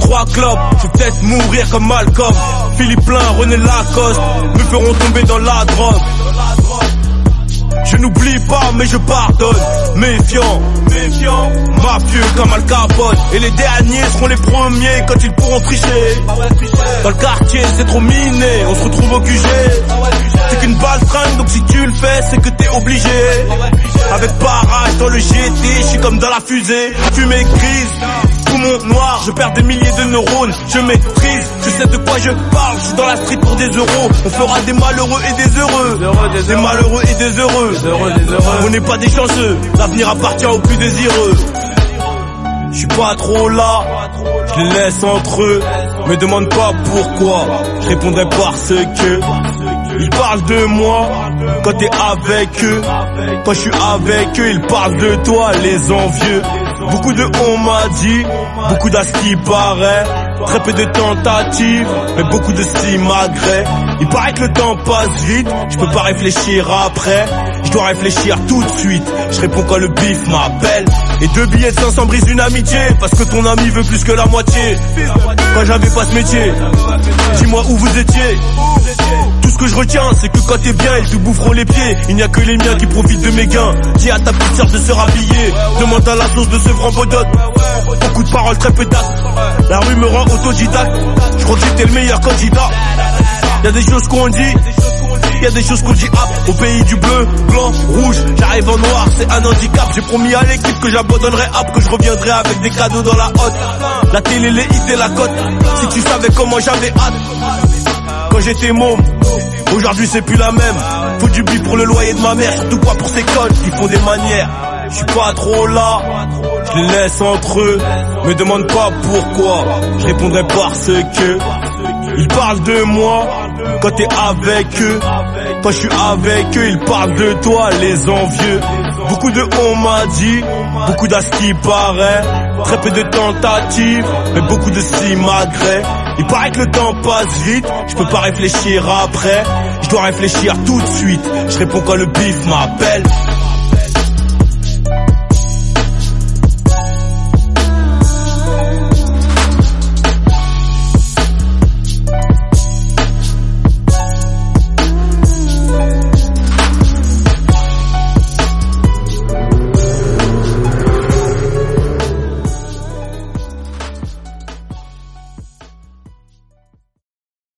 3 clopes, je vais peut-être mourir comme Malcolm. Philippe Plein, René Lacoste me feront tomber dans la drogue. Je n'oublie pas mais je pardonne. Méfiant, mafieux comme Al Capone. Et les derniers seront les premiers quand ils pourront tricher. Dans le quartier c'est trop miné, on se retrouve au QG. C'est qu'une balle fringue, donc si tu le fais c'est que t'es obligé. Avec barrage dans le GT, je suis comme dans la fusée. Fumée grise, poumon noir, je perds des milliers de neurones. Je maîtrise, je sais de quoi je parle. Je suis dans la street pour des euros. On fera des malheureux et des heureux. Des malheureux et des heureux. On n'est pas des chanceux, l'avenir appartient aux plus désireux. Je suis pas trop là, je les laisse entre eux. Me demande pas pourquoi, je répondrai parce que ils parlent de moi quand t'es avec eux. Quand je suis avec eux, ils parlent de toi, les envieux. Beaucoup de on m'a dit, beaucoup d'à ce qui paraît. Très peu de tentatives, mais beaucoup de simagrées. Il paraît que le temps passe vite, je peux pas réfléchir après. Je dois réfléchir tout de suite, je réponds quand le bif m'appelle. Et 2 billets de 500 brisent une amitié, parce que ton ami veut plus que la moitié. Quand j'avais pas ce métier, dis-moi où vous étiez. Tout ce que je retiens, c'est que quand t'es bien, ils te boufferont les pieds. Il n'y a que les miens qui profitent de mes gains. Dis à ta petite sœur de se rhabiller, demande à la sauce de ce franc-bodote. Beaucoup de paroles, très peu d'actes. La rue me rend autodidacte, je crois que j'étais le meilleur candidat. Y'a des choses qu'on dit, y'a des choses qu'on dit au pays du bleu, blanc, rouge. J'arrive en noir, c'est un handicap. J'ai promis à l'équipe que j'abandonnerai que je reviendrai avec des cadeaux dans la hotte. La télé, les hits et la cote. Si tu savais comment j'avais hâte quand j'étais môme, aujourd'hui c'est plus la même. Faut du bif pour le loyer de ma mère, surtout pas pour ces connes qui font des manières. Je suis pas trop là, je les laisse entre eux. Me demande pas pourquoi, je répondrai parce que ils parlent de moi quand t'es avec eux. Quand je suis avec eux, ils parlent de toi, les envieux. Beaucoup de on m'a dit, beaucoup d'à ce qui paraît. Très peu de tentatives, mais beaucoup de simagrées. Il paraît que le temps passe vite, je peux pas réfléchir après. Je dois réfléchir tout de suite, je réponds quand le bif m'appelle.